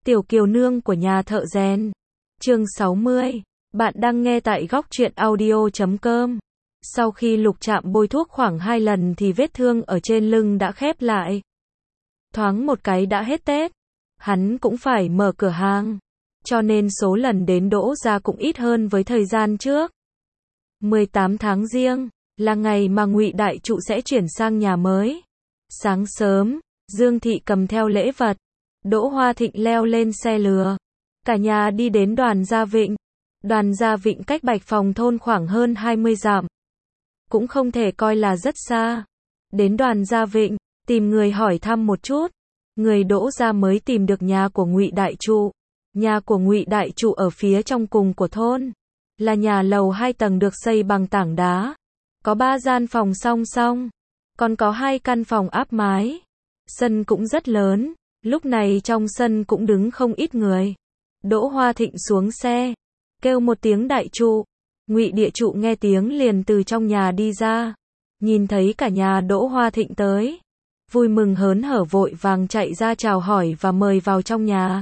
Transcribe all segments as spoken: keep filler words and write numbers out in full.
Tiểu Kiều Nương của nhà thợ rèn. Chương sáu mươi. Bạn đang nghe tại góc truyện audio chấm com. Sau khi Lục Trạm bôi thuốc khoảng hai lần thì vết thương ở trên lưng đã khép lại. Thoáng một cái đã hết Tết. Hắn cũng phải mở cửa hàng. Cho nên số lần đến Đỗ gia cũng ít hơn với thời gian trước. mười tám tháng Giêng là ngày mà Ngụy Đại Trụ sẽ chuyển sang nhà mới. Sáng sớm, Dương Thị cầm theo lễ vật. Đỗ Hoa Thịnh leo lên xe lừa. Cả nhà đi đến Đoàn Gia Vịnh. Đoàn Gia Vịnh cách Bạch Phòng thôn khoảng hơn hai mươi dặm. Cũng không thể coi là rất xa. Đến Đoàn Gia Vịnh, tìm người hỏi thăm một chút. Người Đỗ gia mới tìm được nhà của Ngụy Đại Trụ. Nhà của Ngụy Đại Trụ ở phía trong cùng của thôn. Là nhà lầu hai tầng được xây bằng tảng đá. Có ba gian phòng song song. Còn có hai căn phòng áp mái. Sân cũng rất lớn. Lúc này trong sân cũng đứng không ít người. Đỗ Hoa Thịnh xuống xe. Kêu một tiếng Đại Trụ. Ngụy Địa Trụ nghe tiếng liền từ trong nhà đi ra. Nhìn thấy cả nhà Đỗ Hoa Thịnh tới. Vui mừng hớn hở vội vàng chạy ra chào hỏi và mời vào trong nhà.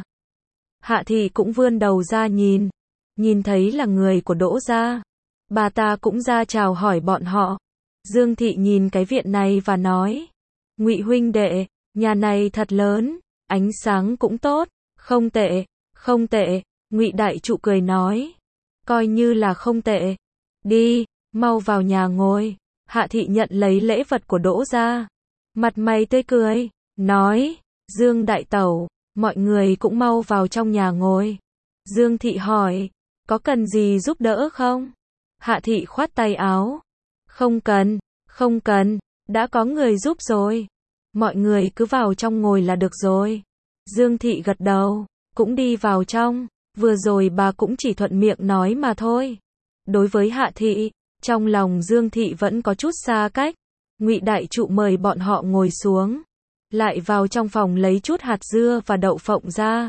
Hạ Thị cũng vươn đầu ra nhìn. Nhìn thấy là người của Đỗ gia. Bà ta cũng ra chào hỏi bọn họ. Dương Thị nhìn cái viện này và nói. Ngụy huynh đệ, nhà này thật lớn, ánh sáng cũng tốt, không tệ, không tệ. Ngụy Đại Trụ cười nói. Coi như là không tệ. Đi, mau vào nhà ngồi. Hạ Thị nhận lấy lễ vật của Đỗ gia. Mặt mày tươi cười, nói. Dương Đại Tẩu, mọi người cũng mau vào trong nhà ngồi. Dương Thị hỏi. Có cần gì giúp đỡ không? Hạ Thị khoát tay áo. Không cần, không cần, đã có người giúp rồi. Mọi người cứ vào trong ngồi là được rồi. Dương Thị gật đầu, cũng đi vào trong. Vừa rồi bà cũng chỉ thuận miệng nói mà thôi. Đối với Hạ Thị, trong lòng Dương Thị vẫn có chút xa cách. Ngụy Đại Trụ mời bọn họ ngồi xuống. Lại vào trong phòng lấy chút hạt dưa và đậu phộng ra.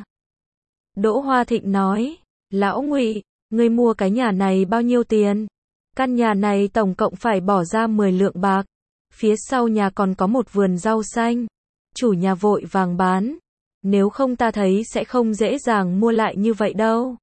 Đỗ Hoa Thịnh nói. Lão Ngụy, ngươi mua cái nhà này bao nhiêu tiền? Căn nhà này tổng cộng phải bỏ ra mười lượng bạc. Phía sau nhà còn có một vườn rau xanh. Chủ nhà vội vàng bán. Nếu không ta thấy sẽ không dễ dàng mua lại như vậy đâu.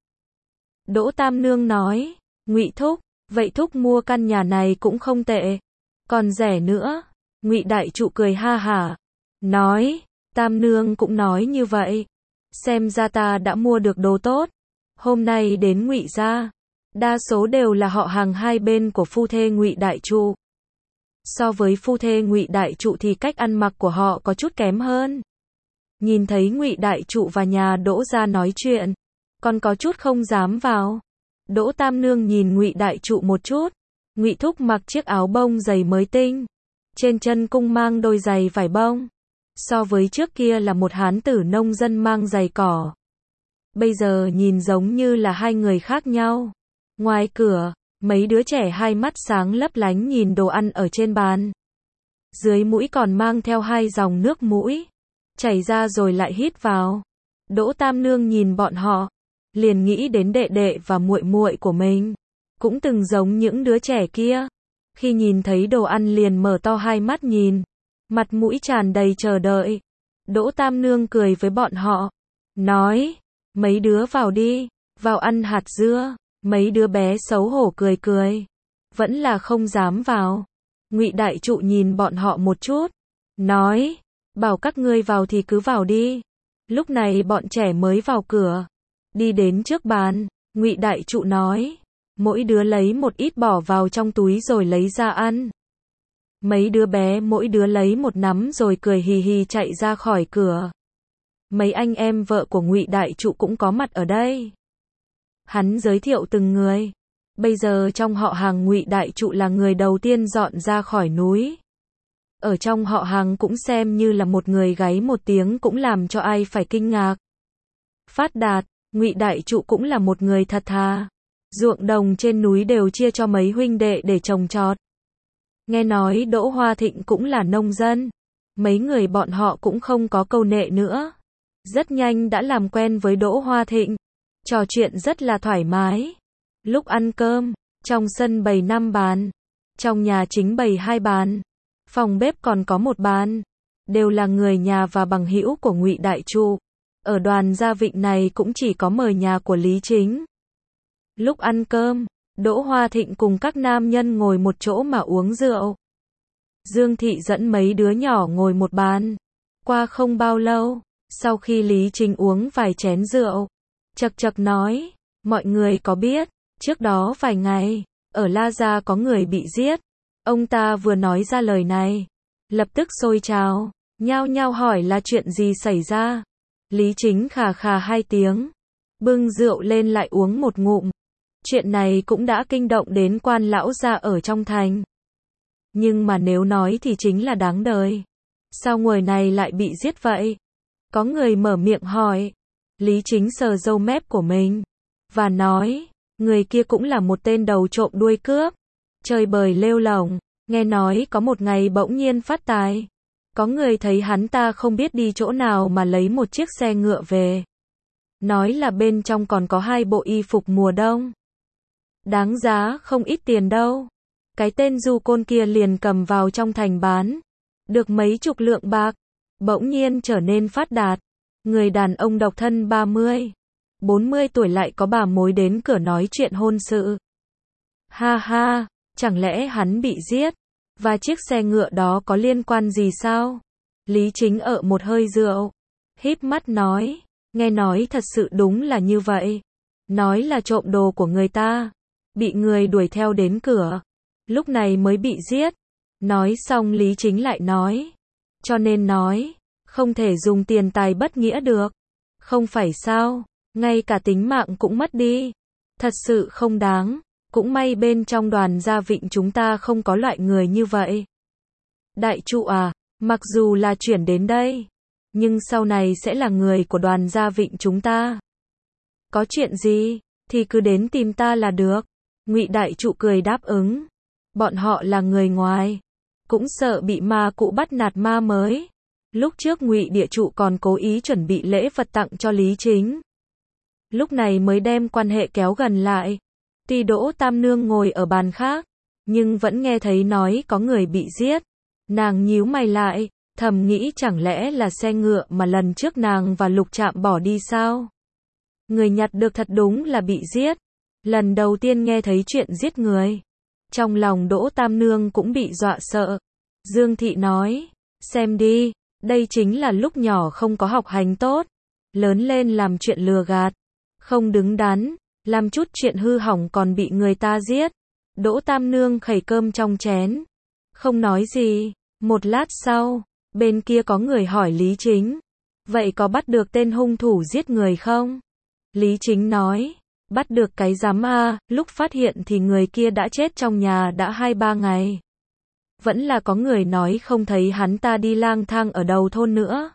Đỗ Tam Nương nói. Ngụy thúc, vậy thúc mua căn nhà này cũng không tệ. Còn rẻ nữa. Ngụy Đại Trụ cười ha hả. Nói. Tam Nương cũng nói như vậy. Xem ra ta đã mua được đồ tốt. Hôm nay đến Ngụy gia, đa số đều là họ hàng hai bên của phu thê Ngụy Đại Trụ. So với phu thê Ngụy Đại Trụ thì cách ăn mặc của họ có chút kém hơn. Nhìn thấy Ngụy Đại Trụ và nhà Đỗ gia nói chuyện, còn có chút không dám vào. Đỗ Tam Nương nhìn Ngụy Đại Trụ một chút. Ngụy thúc mặc chiếc áo bông dày mới tinh, trên chân cung mang đôi giày vải bông. So với trước kia là một hán tử nông dân mang giày cỏ. Bây giờ nhìn giống như là hai người khác nhau. Ngoài cửa, mấy đứa trẻ hai mắt sáng lấp lánh nhìn đồ ăn ở trên bàn. Dưới mũi còn mang theo hai dòng nước mũi. Chảy ra rồi lại hít vào. Đỗ Tam Nương nhìn bọn họ. Liền nghĩ đến đệ đệ và muội muội của mình. Cũng từng giống những đứa trẻ kia. Khi nhìn thấy đồ ăn liền mở to hai mắt nhìn. Mặt mũi tràn đầy chờ đợi. Đỗ Tam Nương cười với bọn họ. Nói. Mấy đứa vào đi, vào ăn hạt dưa. Mấy đứa bé xấu hổ cười cười. Vẫn là không dám vào. Ngụy Đại Trụ nhìn bọn họ một chút. Nói, bảo các ngươi vào thì cứ vào đi. Lúc này bọn trẻ mới vào cửa. Đi đến trước bàn, Ngụy Đại Trụ nói. Mỗi đứa lấy một ít bỏ vào trong túi rồi lấy ra ăn. Mấy đứa bé mỗi đứa lấy một nắm rồi cười hì hì chạy ra khỏi cửa. Mấy anh em vợ của Ngụy Đại Trụ cũng có mặt ở đây. Hắn giới thiệu từng người. Bây giờ trong họ hàng Ngụy Đại Trụ là người đầu tiên dọn ra khỏi núi. Ở trong họ hàng cũng xem như là một người gáy một tiếng cũng làm cho ai phải kinh ngạc. Phát đạt, Ngụy Đại Trụ cũng là một người thật thà. Ruộng đồng trên núi đều chia cho mấy huynh đệ để trồng trọt. Nghe nói Đỗ Hoa Thịnh cũng là nông dân. Mấy người bọn họ cũng không có câu nệ nữa. Rất nhanh đã làm quen với Đỗ Hoa Thịnh. Trò chuyện rất là thoải mái. Lúc ăn cơm, trong sân bày năm bàn. Trong nhà chính bày hai bàn. Phòng bếp còn có một bàn. Đều là người nhà và bằng hữu của Ngụy Đại Trụ. Ở đoàn Gia Vịnh này cũng chỉ có mời nhà của Lý Chính. Lúc ăn cơm, Đỗ Hoa Thịnh cùng các nam nhân ngồi một chỗ mà uống rượu. Dương Thị dẫn mấy đứa nhỏ ngồi một bàn. Qua không bao lâu, sau khi Lý Chính uống vài chén rượu, chật chật nói, mọi người có biết, trước đó vài ngày, ở La Gia có người bị giết. Ông ta vừa nói ra lời này, lập tức sôi trào, nhao nhao hỏi là chuyện gì xảy ra. Lý Chính khà khà hai tiếng, bưng rượu lên lại uống một ngụm. Chuyện này cũng đã kinh động đến quan lão gia ở trong thành. Nhưng mà nếu nói thì chính là đáng đời. Sao người này lại bị giết vậy? Có người mở miệng hỏi. Lý Chính sờ râu mép của mình và nói, người kia cũng là một tên đầu trộm đuôi cướp, chơi bời lêu lổng, nghe nói có một ngày bỗng nhiên phát tài. Có người thấy hắn ta không biết đi chỗ nào mà lấy một chiếc xe ngựa về. Nói là bên trong còn có hai bộ y phục mùa đông. Đáng giá không ít tiền đâu. Cái tên du côn kia liền cầm vào trong thành bán. Được mấy chục lượng bạc. Bỗng nhiên trở nên phát đạt. Người đàn ông độc thân ba mươi, bốn mươi tuổi lại có bà mối đến cửa nói chuyện hôn sự. Ha ha, chẳng lẽ hắn bị giết? Và chiếc xe ngựa đó có liên quan gì sao? Lý Chính ợ một hơi rượu, híp mắt nói, nghe nói thật sự đúng là như vậy. Nói là trộm đồ của người ta, bị người đuổi theo đến cửa, lúc này mới bị giết. Nói xong Lý Chính lại nói, cho nên nói, không thể dùng tiền tài bất nghĩa được. Không phải sao, ngay cả tính mạng cũng mất đi. Thật sự không đáng. Cũng may bên trong đoàn Gia Vịnh chúng ta không có loại người như vậy. Đại trụ à, mặc dù là chuyển đến đây, nhưng sau này sẽ là người của đoàn Gia Vịnh chúng ta. Có chuyện gì, thì cứ đến tìm ta là được. Ngụy đại trụ cười đáp ứng. Bọn họ là người ngoài, cũng sợ bị ma cụ bắt nạt ma mới. Lúc trước Ngụy địa trụ còn cố ý chuẩn bị lễ vật tặng cho Lý Chính. Lúc này mới đem quan hệ kéo gần lại. Tuy Đỗ Tam Nương ngồi ở bàn khác, nhưng vẫn nghe thấy nói có người bị giết. Nàng nhíu mày lại, thầm nghĩ chẳng lẽ là xe ngựa mà lần trước nàng và Lục Trạm bỏ đi sao? Người nhặt được thật đúng là bị giết. Lần đầu tiên nghe thấy chuyện giết người. Trong lòng Đỗ Tam Nương cũng bị dọa sợ. Dương Thị nói, xem đi, đây chính là lúc nhỏ không có học hành tốt. Lớn lên làm chuyện lừa gạt, không đứng đắn. Làm chút chuyện hư hỏng còn bị người ta giết. Đỗ Tam Nương khẩy cơm trong chén, không nói gì. Một lát sau, bên kia có người hỏi Lý Chính, vậy có bắt được tên hung thủ giết người không? Lý Chính nói, bắt được cái giám a, lúc phát hiện thì người kia đã chết trong nhà đã hai ba ngày. Vẫn là có người nói không thấy hắn ta đi lang thang ở đầu thôn nữa.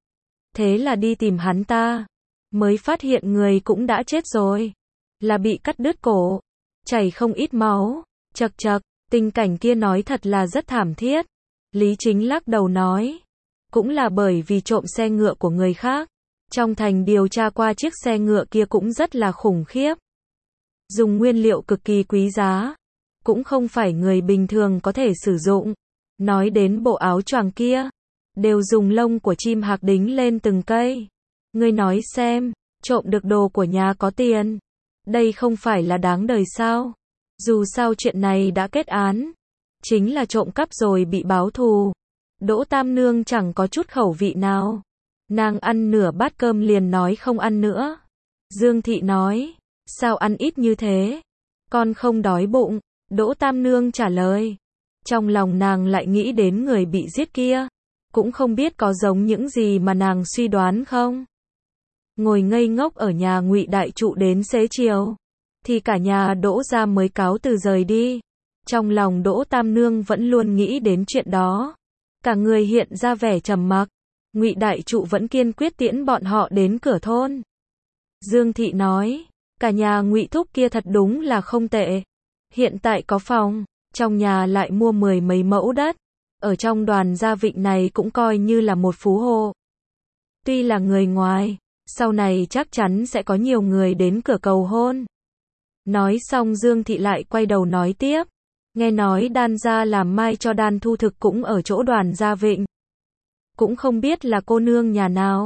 Thế là đi tìm hắn ta, mới phát hiện người cũng đã chết rồi. Là bị cắt đứt cổ, chảy không ít máu, chật chật, tình cảnh kia nói thật là rất thảm thiết. Lý Chính lắc đầu nói, cũng là bởi vì trộm xe ngựa của người khác. Trong thành điều tra qua chiếc xe ngựa kia cũng rất là khủng khiếp. Dùng nguyên liệu cực kỳ quý giá, cũng không phải người bình thường có thể sử dụng. Nói đến bộ áo choàng kia, đều dùng lông của chim hạc đính lên từng cây. Ngươi nói xem, trộm được đồ của nhà có tiền. Đây không phải là đáng đời sao? Dù sao chuyện này đã kết án, chính là trộm cắp rồi bị báo thù. Đỗ Tam Nương chẳng có chút khẩu vị nào. Nàng ăn nửa bát cơm liền nói không ăn nữa. Dương Thị nói, sao ăn ít như thế? Con không đói bụng. Đỗ Tam Nương trả lời. Trong lòng nàng lại nghĩ đến người bị giết kia. Cũng không biết có giống những gì mà nàng suy đoán không? Ngồi ngây ngốc ở nhà Ngụy đại trụ đến xế chiều, thì cả nhà Đỗ gia mới cáo từ rời đi. Trong lòng Đỗ Tam Nương vẫn luôn nghĩ đến chuyện đó. Cả người hiện ra vẻ trầm mặc. Ngụy đại trụ vẫn kiên quyết tiễn bọn họ đến cửa thôn. Dương Thị nói, cả nhà Ngụy thúc kia thật đúng là không tệ. Hiện tại có phòng, trong nhà lại mua mười mấy mẫu đất. Ở trong đoàn Gia Vịnh này cũng coi như là một phú hộ. Tuy là người ngoài, sau này chắc chắn sẽ có nhiều người đến cửa cầu hôn. Nói xong Dương Thị lại quay đầu nói tiếp. Nghe nói Đan gia làm mai cho Đan Thu Thực cũng ở chỗ đoàn Gia Vịnh. Cũng không biết là cô nương nhà nào.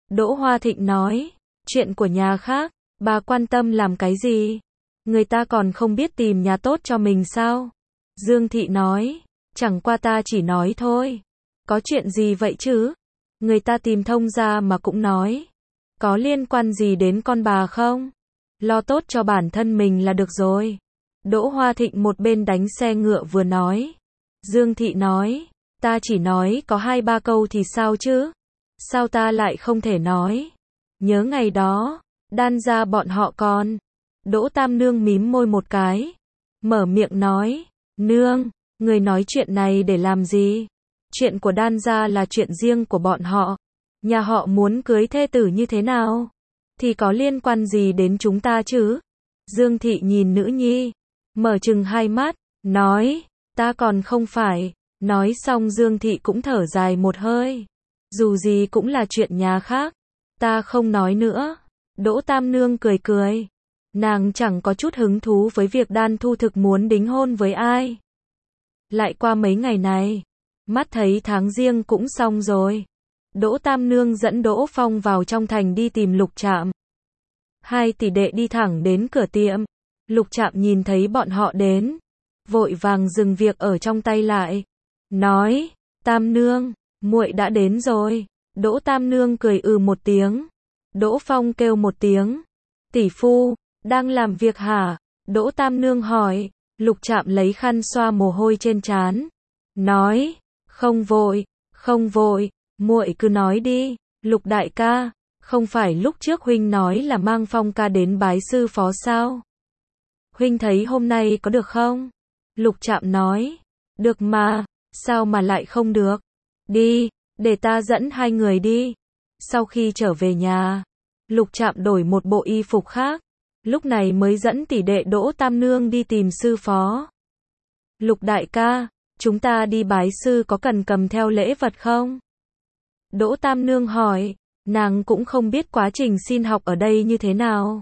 Đỗ Hoa Thịnh nói, chuyện của nhà khác, bà quan tâm làm cái gì? Người ta còn không biết tìm nhà tốt cho mình sao? Dương Thị nói, chẳng qua ta chỉ nói thôi. Có chuyện gì vậy chứ? Người ta tìm thông ra mà cũng nói. Có liên quan gì đến con bà không? Lo tốt cho bản thân mình là được rồi. Đỗ Hoa Thịnh một bên đánh xe ngựa vừa nói. Dương Thị nói, ta chỉ nói có hai ba câu thì sao chứ? Sao ta lại không thể nói? Nhớ ngày đó, Đan gia bọn họ còn. Đỗ Tam Nương mím môi một cái. Mở miệng nói, nương, người nói chuyện này để làm gì? Chuyện của Đan gia là chuyện riêng của bọn họ. Nhà họ muốn cưới thê tử như thế nào? Thì có liên quan gì đến chúng ta chứ? Dương Thị nhìn nữ nhi, mở trừng hai mắt, nói, ta còn không phải. Nói xong Dương Thị cũng thở dài một hơi. Dù gì cũng là chuyện nhà khác. Ta không nói nữa. Đỗ Tam Nương cười cười. Nàng chẳng có chút hứng thú với việc Đan Thu thực muốn đính hôn với ai. Lại qua mấy ngày này, mắt thấy tháng giêng cũng xong rồi. Đỗ Tam Nương dẫn Đỗ Phong vào trong thành đi tìm Lục Trạm. Hai tỷ đệ đi thẳng đến cửa tiệm. Lục Trạm nhìn thấy bọn họ đến, vội vàng dừng việc ở trong tay lại. Nói, Tam Nương, muội đã đến rồi. Đỗ Tam Nương cười ừ một tiếng. Đỗ Phong kêu một tiếng. Tỷ phu, đang làm việc hả? Đỗ Tam Nương hỏi. Lục Trạm lấy khăn xoa mồ hôi trên trán. Nói, không vội, không vội, muội cứ nói đi. Lục đại ca, không phải lúc trước huynh nói là mang Phong ca đến bái sư phó sao? Huynh thấy hôm nay có được không? Lục Trạm nói, được mà, sao mà lại không được? Đi, để ta dẫn hai người đi. Sau khi trở về nhà, Lục Trạm đổi một bộ y phục khác, lúc này mới dẫn tỷ đệ Đỗ Tam Nương đi tìm sư phó. Lục đại ca, chúng ta đi bái sư có cần cầm theo lễ vật không? Đỗ Tam Nương hỏi, nàng cũng không biết quá trình xin học ở đây như thế nào.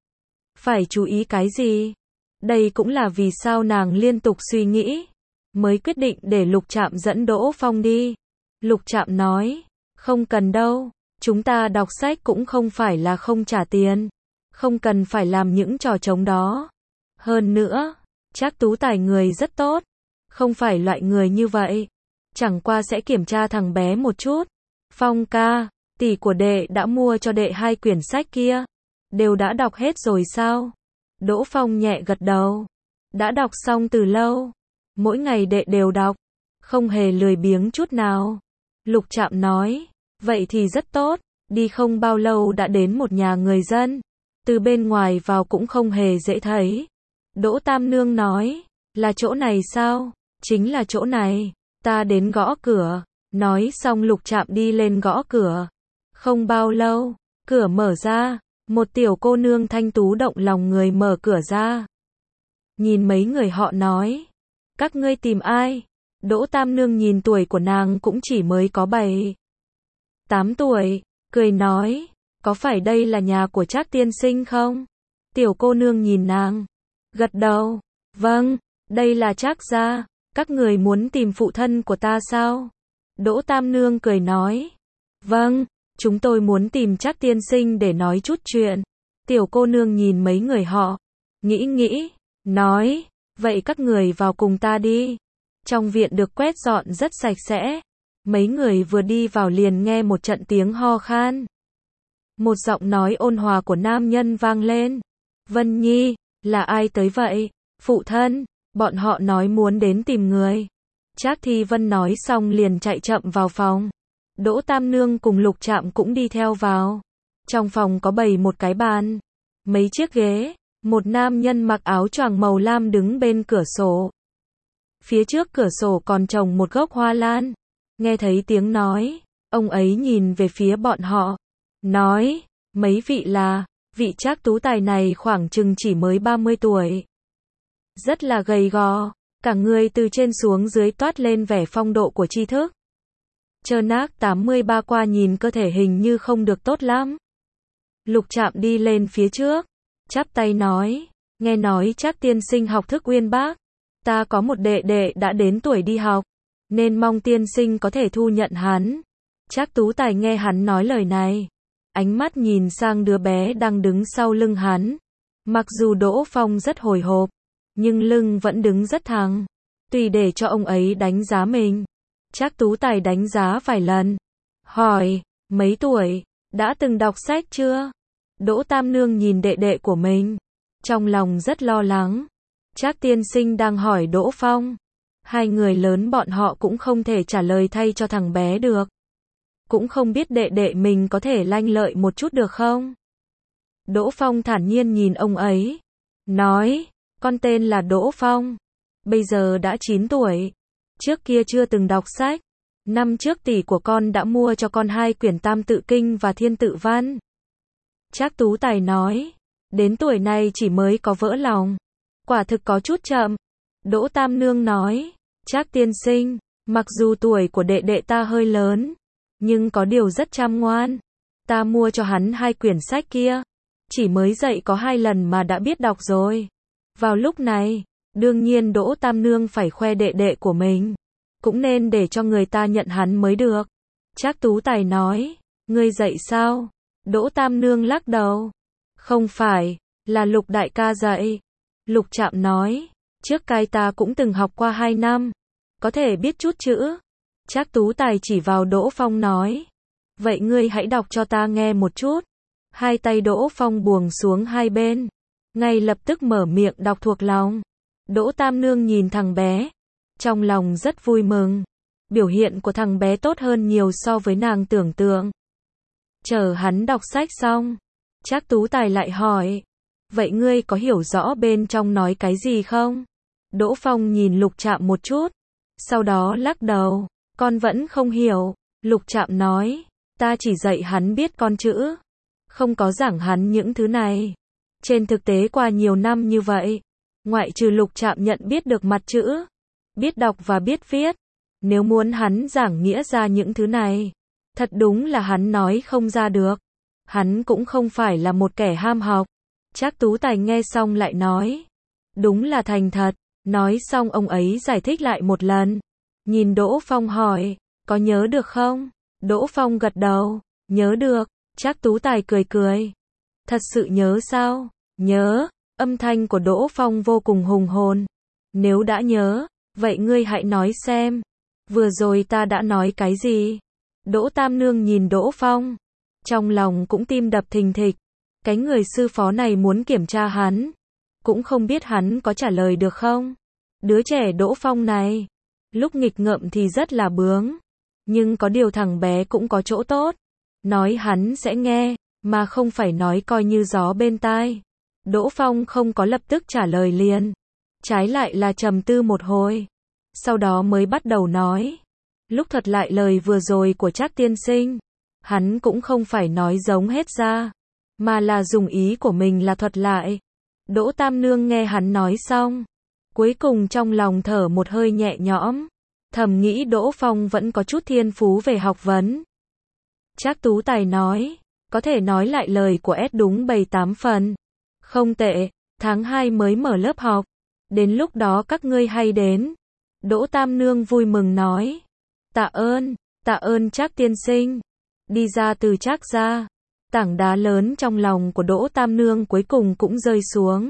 Phải chú ý cái gì? Đây cũng là vì sao nàng liên tục suy nghĩ, mới quyết định để Lục Trạm dẫn Đỗ Phong đi. Lục Trạm nói, không cần đâu, chúng ta đọc sách cũng không phải là không trả tiền, không cần phải làm những trò trống đó. Hơn nữa, Trác Tú Tài người rất tốt, không phải loại người như vậy. Chẳng qua sẽ kiểm tra thằng bé một chút. Phong ca, tỷ của đệ đã mua cho đệ hai quyển sách kia, đều đã đọc hết rồi sao? Đỗ Phong nhẹ gật đầu. Đã đọc xong từ lâu. Mỗi ngày đệ đều đọc, không hề lười biếng chút nào. Lục Trạm nói, vậy thì rất tốt. Đi không bao lâu đã đến một nhà người dân. Từ bên ngoài vào cũng không hề dễ thấy. Đỗ Tam Nương nói, là chỗ này sao? Chính là chỗ này. Ta đến gõ cửa. Nói xong Lục Trạm đi lên gõ cửa. Không bao lâu, cửa mở ra. Một tiểu cô nương thanh tú động lòng người mở cửa ra. Nhìn mấy người họ nói, các ngươi tìm ai? Đỗ Tam Nương nhìn tuổi của nàng cũng chỉ mới có bảy, tám tuổi, cười nói, có phải đây là nhà của Trác tiên sinh không? Tiểu cô nương nhìn nàng, gật đầu, vâng, đây là Trác gia, các người muốn tìm phụ thân của ta sao? Đỗ Tam Nương cười nói, vâng, chúng tôi muốn tìm Trác tiên sinh để nói chút chuyện. Tiểu cô nương nhìn mấy người họ, nghĩ nghĩ, nói, vậy các người vào cùng ta đi. Trong viện được quét dọn rất sạch sẽ. Mấy người vừa đi vào liền nghe một trận tiếng ho khan. Một giọng nói ôn hòa của nam nhân vang lên. Vân Nhi, là ai tới vậy? Phụ thân, bọn họ nói muốn đến tìm người. Trác Thi Vân nói xong liền chạy chậm vào phòng. Đỗ Tam Nương cùng Lục Trạm cũng đi theo vào. Trong phòng có bày một cái bàn, mấy chiếc ghế, một nam nhân mặc áo choàng màu lam đứng bên cửa sổ. Phía trước cửa sổ còn trồng một gốc hoa lan. Nghe thấy tiếng nói, ông ấy nhìn về phía bọn họ, nói, mấy vị là, vị Trác Tú Tài này khoảng chừng chỉ mới ba mươi tuổi. Rất là gầy gò, cả người từ trên xuống dưới toát lên vẻ phong độ của tri thức. Trơn ác tám mươi ba qua nhìn cơ thể hình như không được tốt lắm. Lục Trạm đi lên phía trước, chắp tay nói, nghe nói Trác tiên sinh học thức uyên bác, ta có một đệ đệ đã đến tuổi đi học, nên mong tiên sinh có thể thu nhận hắn. Trác Tú Tài nghe hắn nói lời này, ánh mắt nhìn sang đứa bé đang đứng sau lưng hắn. Mặc dù Đỗ Phong rất hồi hộp, nhưng lưng vẫn đứng rất thẳng. Tùy để cho ông ấy đánh giá mình. Trác Tú Tài đánh giá vài lần. Hỏi, mấy tuổi, đã từng đọc sách chưa? Đỗ Tam Nương nhìn đệ đệ của mình. Trong lòng rất lo lắng. Trác tiên sinh đang hỏi Đỗ Phong. Hai người lớn bọn họ cũng không thể trả lời thay cho thằng bé được. Cũng không biết đệ đệ mình có thể lanh lợi một chút được không? Đỗ Phong thản nhiên nhìn ông ấy. Nói, con tên là Đỗ Phong. Bây giờ đã chín tuổi. Trước kia chưa từng đọc sách. Năm trước tỷ của con đã mua cho con hai quyển Tam Tự Kinh và Thiên Tự Văn. Trác Tú Tài nói. Đến tuổi này chỉ mới có vỡ lòng. Quả thực có chút chậm. Đỗ Tam Nương nói. Trác tiên sinh, mặc dù tuổi của đệ đệ ta hơi lớn, nhưng có điều rất chăm ngoan. Ta mua cho hắn hai quyển sách kia. Chỉ mới dạy có hai lần mà đã biết đọc rồi. Vào lúc này, đương nhiên Đỗ Tam Nương phải khoe đệ đệ của mình. Cũng nên để cho người ta nhận hắn mới được. Trác Tú Tài nói. Ngươi dạy sao? Đỗ Tam Nương lắc đầu. Không phải, là Lục đại ca dạy. Lục Trạm nói. Trước cái ta cũng từng học qua hai năm. Có thể biết chút chữ. Trác Tú Tài chỉ vào Đỗ Phong nói. Vậy ngươi hãy đọc cho ta nghe một chút. Hai tay Đỗ Phong buông xuống hai bên. Ngay lập tức mở miệng đọc thuộc lòng. Đỗ Tam Nương nhìn thằng bé. Trong lòng rất vui mừng. Biểu hiện của thằng bé tốt hơn nhiều so với nàng tưởng tượng. Chờ hắn đọc sách xong. Trác Tú Tài lại hỏi. Vậy ngươi có hiểu rõ bên trong nói cái gì không? Đỗ Phong nhìn Lục Trạm một chút. Sau đó lắc đầu. Con vẫn không hiểu. Lục Trạm nói. Ta chỉ dạy hắn biết con chữ. Không có giảng hắn những thứ này. Trên thực tế qua nhiều năm như vậy. Ngoại trừ Lục Trạm nhận biết được mặt chữ. Biết đọc và biết viết. Nếu muốn hắn giảng nghĩa ra những thứ này. Thật đúng là hắn nói không ra được. Hắn cũng không phải là một kẻ ham học. Trác Tú Tài nghe xong lại nói. Đúng là thành thật. Nói xong ông ấy giải thích lại một lần. Nhìn Đỗ Phong hỏi. Có nhớ được không? Đỗ Phong gật đầu. Nhớ được. Trác Tú Tài cười cười. Thật sự nhớ sao? Nhớ. Âm thanh của Đỗ Phong vô cùng hùng hồn. Nếu đã nhớ, vậy ngươi hãy nói xem. Vừa rồi ta đã nói cái gì? Đỗ Tam Nương nhìn Đỗ Phong. Trong lòng cũng tim đập thình thịch. Cái người sư phó này muốn kiểm tra hắn. Cũng không biết hắn có trả lời được không? Đứa trẻ Đỗ Phong này. Lúc nghịch ngợm thì rất là bướng. Nhưng có điều thằng bé cũng có chỗ tốt. Nói hắn sẽ nghe, mà không phải nói coi như gió bên tai. Đỗ Phong không có lập tức trả lời liền. Trái lại là trầm tư một hồi. Sau đó mới bắt đầu nói. Lúc thuật lại lời vừa rồi của Trác tiên sinh. Hắn cũng không phải nói giống hết ra. Mà là dùng ý của mình là thuật lại. Đỗ Tam Nương nghe hắn nói xong. Cuối cùng trong lòng thở một hơi nhẹ nhõm. Thầm nghĩ Đỗ Phong vẫn có chút thiên phú về học vấn. Trác Tú Tài nói. Có thể nói lại lời của S đúng bảy tám phần. Không tệ, tháng hai mới mở lớp học. Đến lúc đó các ngươi hay đến. Đỗ Tam Nương vui mừng nói. Tạ ơn, tạ ơn Trác tiên sinh. Đi ra từ Trác gia. Tảng đá lớn trong lòng của Đỗ Tam Nương cuối cùng cũng rơi xuống.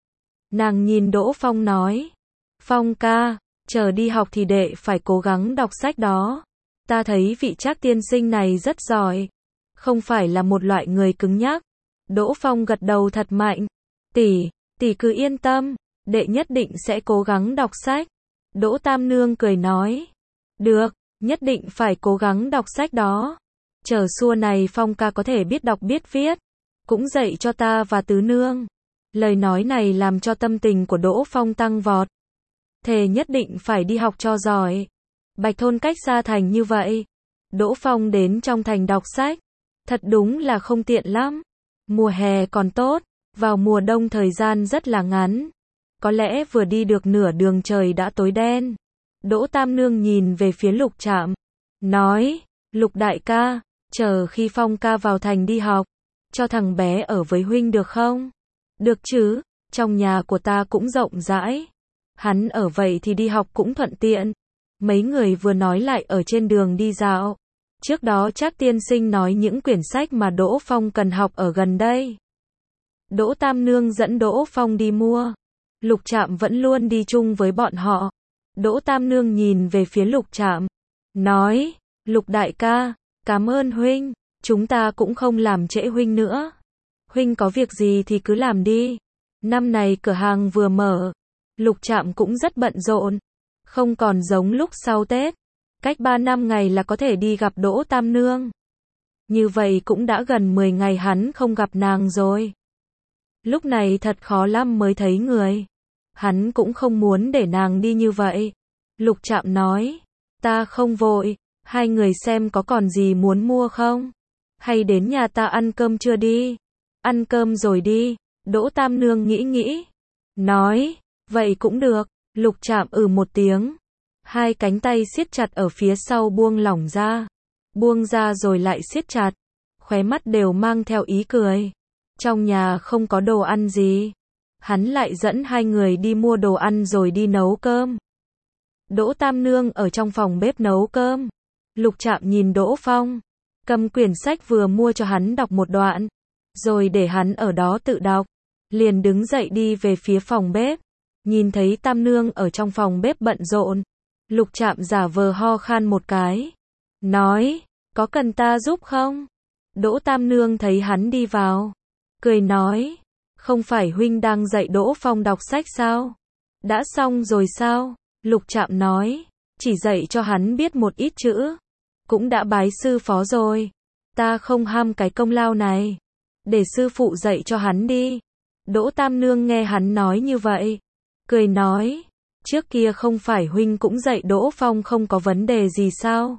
Nàng nhìn Đỗ Phong nói. Phong ca, chờ đi học thì đệ phải cố gắng đọc sách đó. Ta thấy vị Trác tiên sinh này rất giỏi. Không phải là một loại người cứng nhắc. Đỗ Phong gật đầu thật mạnh. Tỷ, tỷ cứ yên tâm. Đệ nhất định sẽ cố gắng đọc sách. Đỗ Tam Nương cười nói. Được, nhất định phải cố gắng đọc sách đó. Chờ xua này Phong ca có thể biết đọc biết viết. Cũng dạy cho ta và Tứ Nương. Lời nói này làm cho tâm tình của Đỗ Phong tăng vọt. Thề nhất định phải đi học cho giỏi. Bạch Thôn cách xa thành như vậy. Đỗ Phong đến trong thành đọc sách. Thật đúng là không tiện lắm. Mùa hè còn tốt. Vào mùa đông thời gian rất là ngắn. Có lẽ vừa đi được nửa đường trời đã tối đen. Đỗ Tam Nương nhìn về phía Lục Trạm. Nói. Lục đại ca. Chờ khi Phong ca vào thành đi học. Cho thằng bé ở với huynh được không? Được chứ. Trong nhà của ta cũng rộng rãi. Hắn ở vậy thì đi học cũng thuận tiện. Mấy người vừa nói lại ở trên đường đi dạo. Trước đó Trác tiên sinh nói những quyển sách mà Đỗ Phong cần học ở gần đây. Đỗ Tam Nương dẫn Đỗ Phong đi mua. Lục Trạm vẫn luôn đi chung với bọn họ. Đỗ Tam Nương nhìn về phía Lục Trạm, nói, Lục đại ca, cảm ơn huynh, chúng ta cũng không làm trễ huynh nữa. Huynh có việc gì thì cứ làm đi. Năm này cửa hàng vừa mở, Lục Trạm cũng rất bận rộn, không còn giống lúc sau Tết, cách ba năm ngày là có thể đi gặp Đỗ Tam Nương. Như vậy cũng đã gần mười ngày hắn không gặp nàng rồi. Lúc này thật khó lắm mới thấy người. Hắn cũng không muốn để nàng đi như vậy. Lục Trạm nói, ta không vội, hai người xem có còn gì muốn mua không? Hay đến nhà ta ăn cơm chưa đi? Ăn cơm rồi đi. Đỗ Tam Nương nghĩ nghĩ, nói, vậy cũng được. Lục Trạm ừ một tiếng. Hai cánh tay siết chặt ở phía sau buông lỏng ra. Buông ra rồi lại siết chặt. Khóe mắt đều mang theo ý cười. Trong nhà không có đồ ăn gì. Hắn lại dẫn hai người đi mua đồ ăn rồi đi nấu cơm. Đỗ Tam Nương ở trong phòng bếp nấu cơm. Lục Trạm nhìn Đỗ Phong, cầm quyển sách vừa mua cho hắn đọc một đoạn, rồi để hắn ở đó tự đọc, liền đứng dậy đi về phía phòng bếp. Nhìn thấy Tam Nương ở trong phòng bếp bận rộn, Lục Trạm giả vờ ho khan một cái, nói, có cần ta giúp không? Đỗ Tam Nương thấy hắn đi vào, cười nói, không phải huynh đang dạy Đỗ Phong đọc sách sao? Đã xong rồi sao? Lục Trạm nói, chỉ dạy cho hắn biết một ít chữ, cũng đã bái sư phó rồi. Ta không ham cái công lao này, để sư phụ dạy cho hắn đi. Đỗ Tam Nương nghe hắn nói như vậy, cười nói, trước kia không phải huynh cũng dạy Đỗ Phong không có vấn đề gì sao?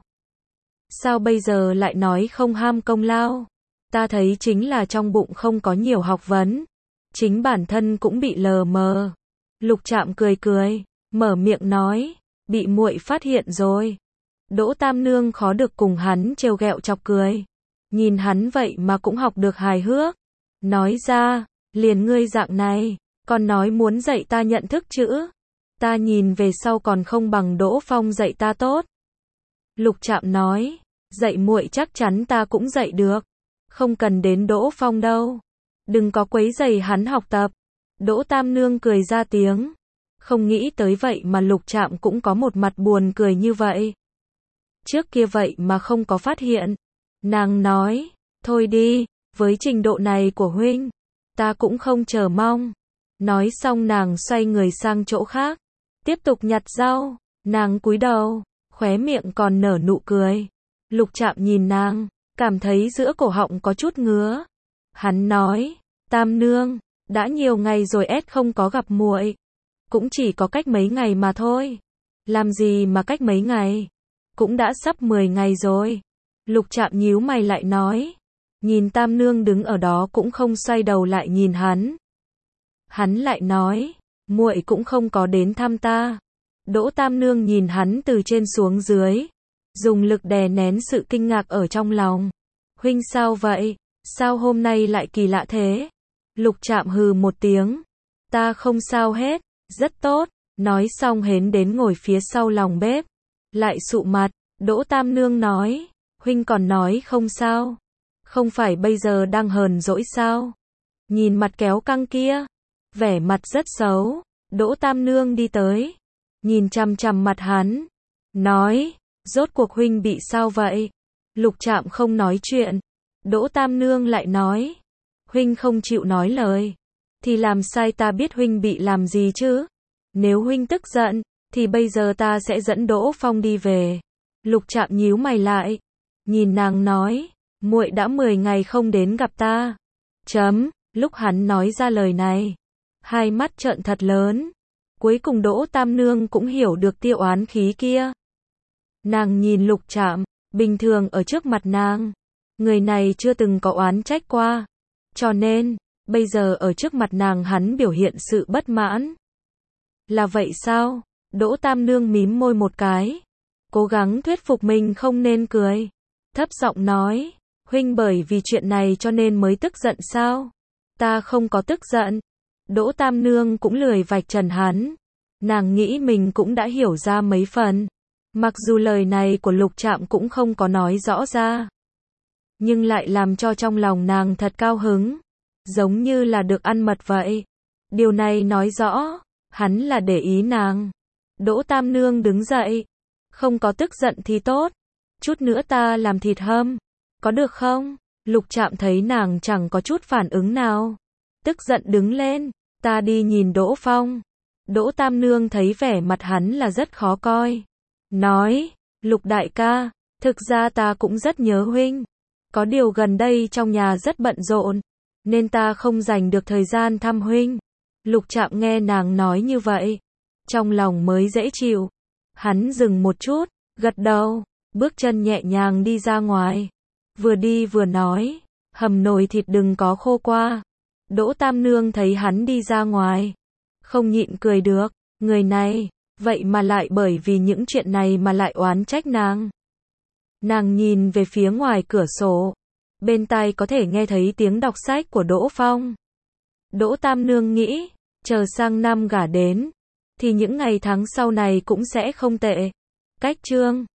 Sao bây giờ lại nói không ham công lao? Ta thấy chính là trong bụng không có nhiều học vấn, chính bản thân cũng bị lờ mờ. Lục Trạm cười cười, mở miệng nói, bị muội phát hiện rồi. Đỗ Tam Nương khó được cùng hắn trêu ghẹo chọc cười. Nhìn hắn vậy mà cũng học được hài hước. Nói ra, liền ngươi dạng này, còn nói muốn dạy ta nhận thức chữ. Ta nhìn về sau còn không bằng Đỗ Phong dạy ta tốt. Lục Trạm nói, dạy muội chắc chắn ta cũng dạy được. Không cần đến Đỗ Phong đâu. Đừng có quấy rầy hắn học tập. Đỗ Tam Nương cười ra tiếng. Không nghĩ tới vậy mà Lục Trạm cũng có một mặt buồn cười như vậy. Trước kia vậy mà không có phát hiện. Nàng nói, thôi đi, với trình độ này của huynh, ta cũng không chờ mong. Nói xong nàng xoay người sang chỗ khác, tiếp tục nhặt rau. Nàng cúi đầu, khóe miệng còn nở nụ cười. Lục Trạm nhìn nàng, cảm thấy giữa cổ họng có chút ngứa. Hắn nói, Tam Nương, đã nhiều ngày rồi ét không có gặp muội, cũng chỉ có cách mấy ngày mà thôi. Làm gì mà cách mấy ngày? Cũng đã sắp mười ngày rồi. Lục Trạm nhíu mày lại nói. Nhìn Tam Nương đứng ở đó cũng không xoay đầu lại nhìn hắn. Hắn lại nói, muội cũng không có đến thăm ta. Đỗ Tam Nương nhìn hắn từ trên xuống dưới, dùng lực đè nén sự kinh ngạc ở trong lòng. Huynh sao vậy? Sao hôm nay lại kỳ lạ thế? Lục Trạm hừ một tiếng. Ta không sao hết, rất tốt. Nói xong hến đến ngồi phía sau lòng bếp, lại sụ mặt. Đỗ Tam Nương nói, huynh còn nói không sao? Không phải bây giờ đang hờn dỗi sao? Nhìn mặt kéo căng kia, vẻ mặt rất xấu. Đỗ Tam Nương đi tới, nhìn chằm chằm mặt hắn, nói, rốt cuộc huynh bị sao vậy? Lục Trạm không nói chuyện. Đỗ Tam Nương lại nói, huynh không chịu nói lời, thì làm sai ta biết huynh bị làm gì chứ? Nếu huynh tức giận, thì bây giờ ta sẽ dẫn Đỗ Phong đi về. Lục Trạm nhíu mày lại, nhìn nàng nói, muội đã mười ngày không đến gặp ta. Chấm, lúc hắn nói ra lời này, hai mắt trợn thật lớn. Cuối cùng Đỗ Tam Nương cũng hiểu được tiêu oán khí kia. Nàng nhìn Lục Trạm, bình thường ở trước mặt nàng, người này chưa từng có oán trách qua. Cho nên, bây giờ ở trước mặt nàng hắn biểu hiện sự bất mãn. Là vậy sao? Đỗ Tam Nương mím môi một cái, cố gắng thuyết phục mình không nên cười. Thấp giọng nói, huynh bởi vì chuyện này cho nên mới tức giận sao? Ta không có tức giận. Đỗ Tam Nương cũng lười vạch trần hắn. Nàng nghĩ mình cũng đã hiểu ra mấy phần. Mặc dù lời này của Lục Trạm cũng không có nói rõ ra, nhưng lại làm cho trong lòng nàng thật cao hứng, giống như là được ăn mật vậy. Điều này nói rõ, hắn là để ý nàng. Đỗ Tam Nương đứng dậy, không có tức giận thì tốt, chút nữa ta làm thịt hâm, có được không? Lục Trạm thấy nàng chẳng có chút phản ứng nào, tức giận đứng lên, ta đi nhìn Đỗ Phong. Đỗ Tam Nương thấy vẻ mặt hắn là rất khó coi, nói, Lục đại ca, thực ra ta cũng rất nhớ huynh, có điều gần đây trong nhà rất bận rộn, nên ta không dành được thời gian thăm huynh. Lục Trạm nghe nàng nói như vậy, trong lòng mới dễ chịu. Hắn dừng một chút, gật đầu, bước chân nhẹ nhàng đi ra ngoài. Vừa đi vừa nói, hầm nồi thịt đừng có khô qua. Đỗ Tam Nương thấy hắn đi ra ngoài, không nhịn cười được, người này, vậy mà lại bởi vì những chuyện này mà lại oán trách nàng. Nàng nhìn về phía ngoài cửa sổ, bên tai có thể nghe thấy tiếng đọc sách của Đỗ Phong. Đỗ Tam Nương nghĩ, chờ sang năm gả đến, thì những ngày tháng sau này cũng sẽ không tệ. Cách chương